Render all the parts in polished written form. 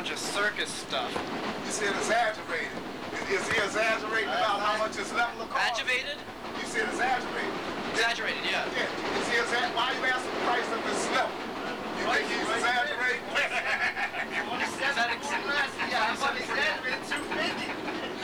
bunch of circus stuff. You said exaggerated. Is he exaggerating about how much his level of cost? Aggravated? You said exaggerated. Exaggerated, yeah. Yeah. Is he exaggerating? Why are you asking the price of his level? You think he's exaggerating? Is that exaggerated? Yeah, I'm exaggerating 250.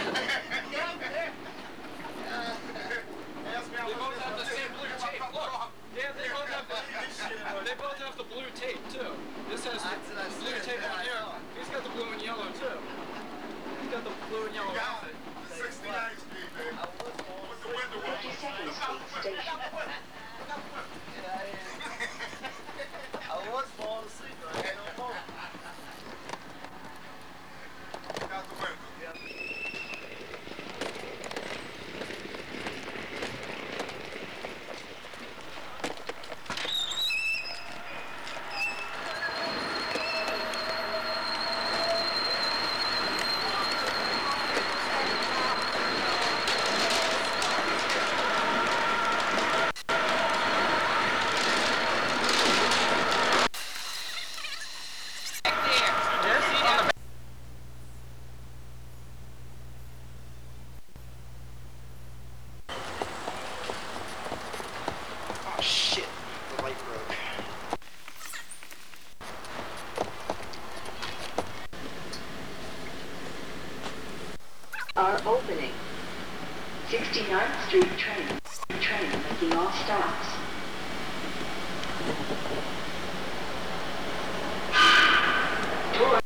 They both have the same blue tape. Look. Yeah, they both have the blue tape too. This has the blue tape on here. He's got the blue and yellow too. He's got the blue and yellow outfit. 69th Street, baby. With the window open. I was falling asleep, but I had no phone. Out the window. Oh shit, the light broke. Are opening. 69th Street train making all stops. Door.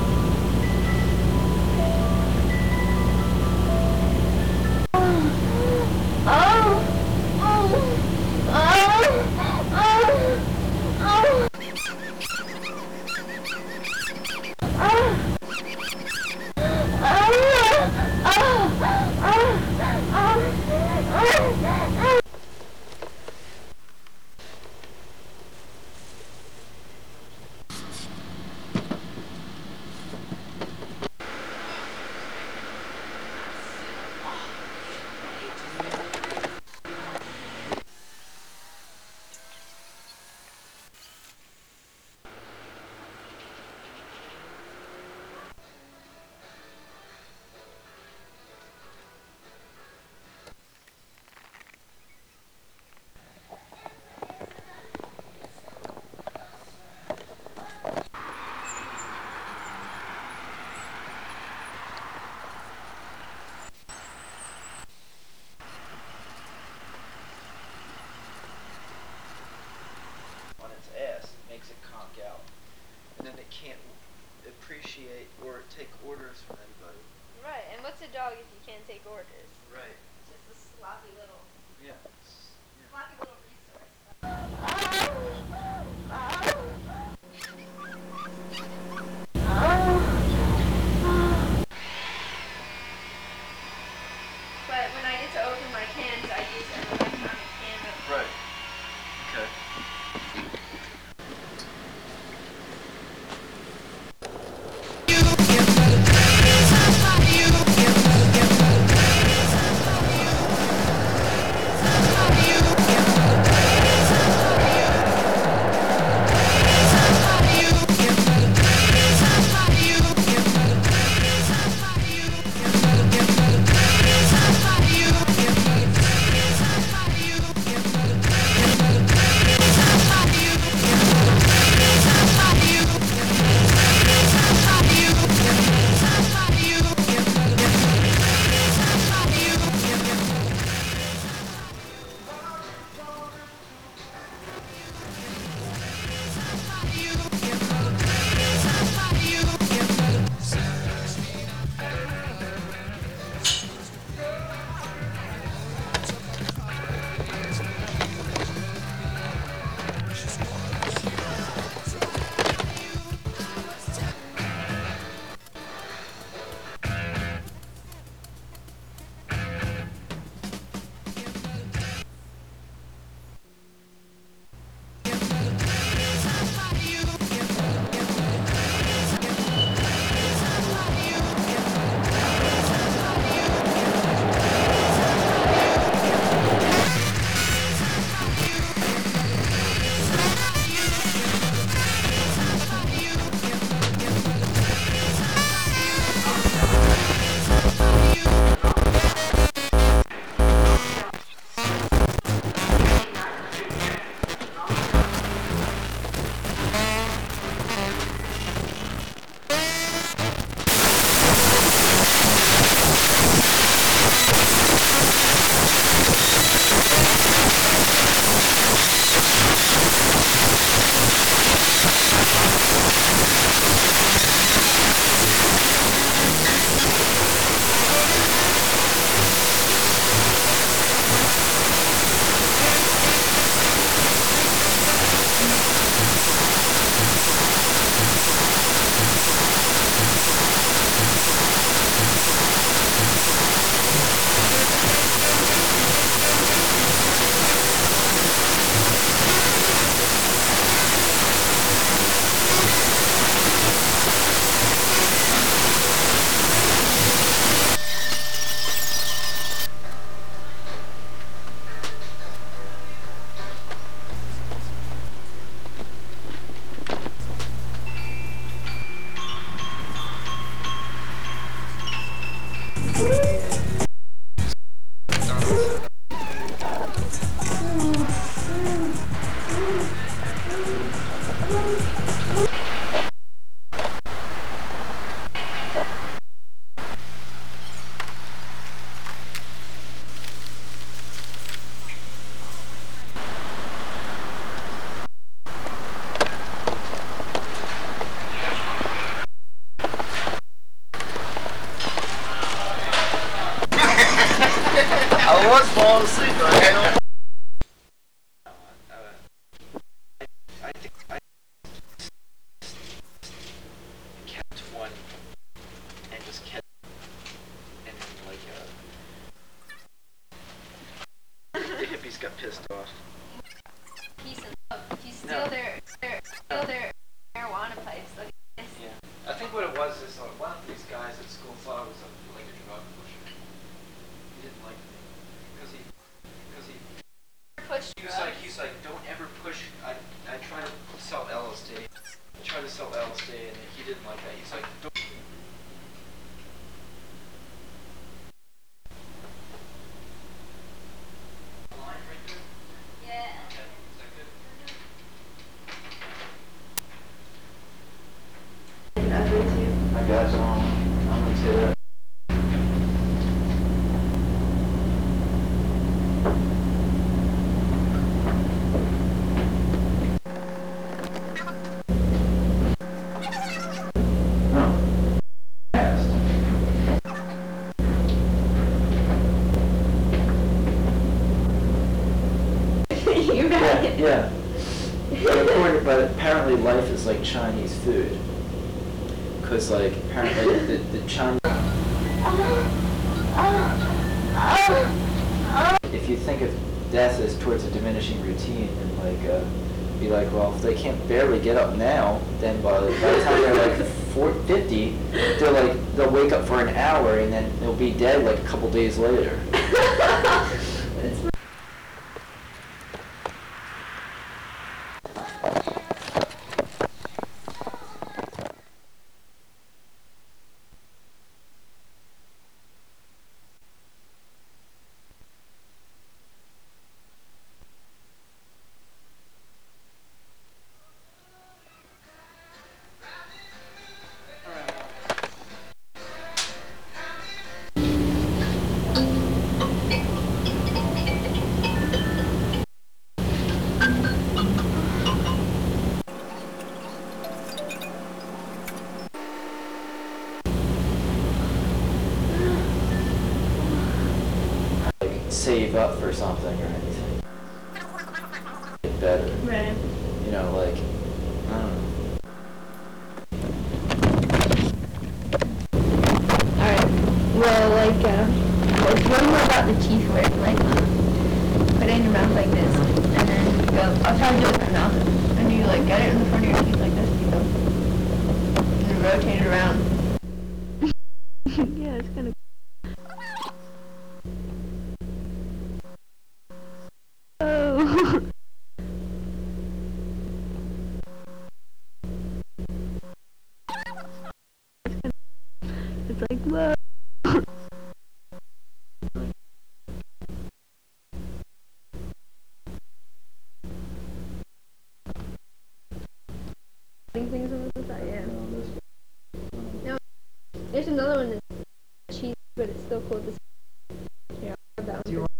On its ass, it makes it conk out. And then it can't appreciate or take orders from anybody. Right, and what's a dog if you can't take orders? Right. Just a sloppy little, Yeah. sloppy little resource. But when I get to open my cans, I use an electronic can opener. Right. Okay. was falling asleep, but I had no I think I kept one and just kept and then like the hippies got pissed off. Peace and love. If you steal their marijuana pipes, look at this. Yeah. I think what it was is one of these guys at school thought I was like a drug pusher. He didn't like me because he Push drugs. he's like don't ever push. I try to sell LSD. And he didn't like that. He's like don't. Line right there. Yeah. Okay. Is that good? I got some. I'm gonna say that. You got it. Yeah. But apparently life is like Chinese food. Because like apparently the Chinese... If you think of death as towards a diminishing routine and like be like, well, if they can't barely get up now, then by the time they're like 50, they'll wake up for an hour and then they'll be dead like a couple days later. Save up for something or anything. Get better. Right. You know, like, I don't know. Alright. Well, like, what more about the teeth work? Like, put it in your mouth like this, and then you go, I'll try to do it with my mouth, and you, like, get it in the front of your teeth like this, you go, and you rotate it around. Yeah, it's kind of oh. It's like, whoa. Things on the side, yeah. No, there's another one that's cheese, but it's still called this. Yeah, that one.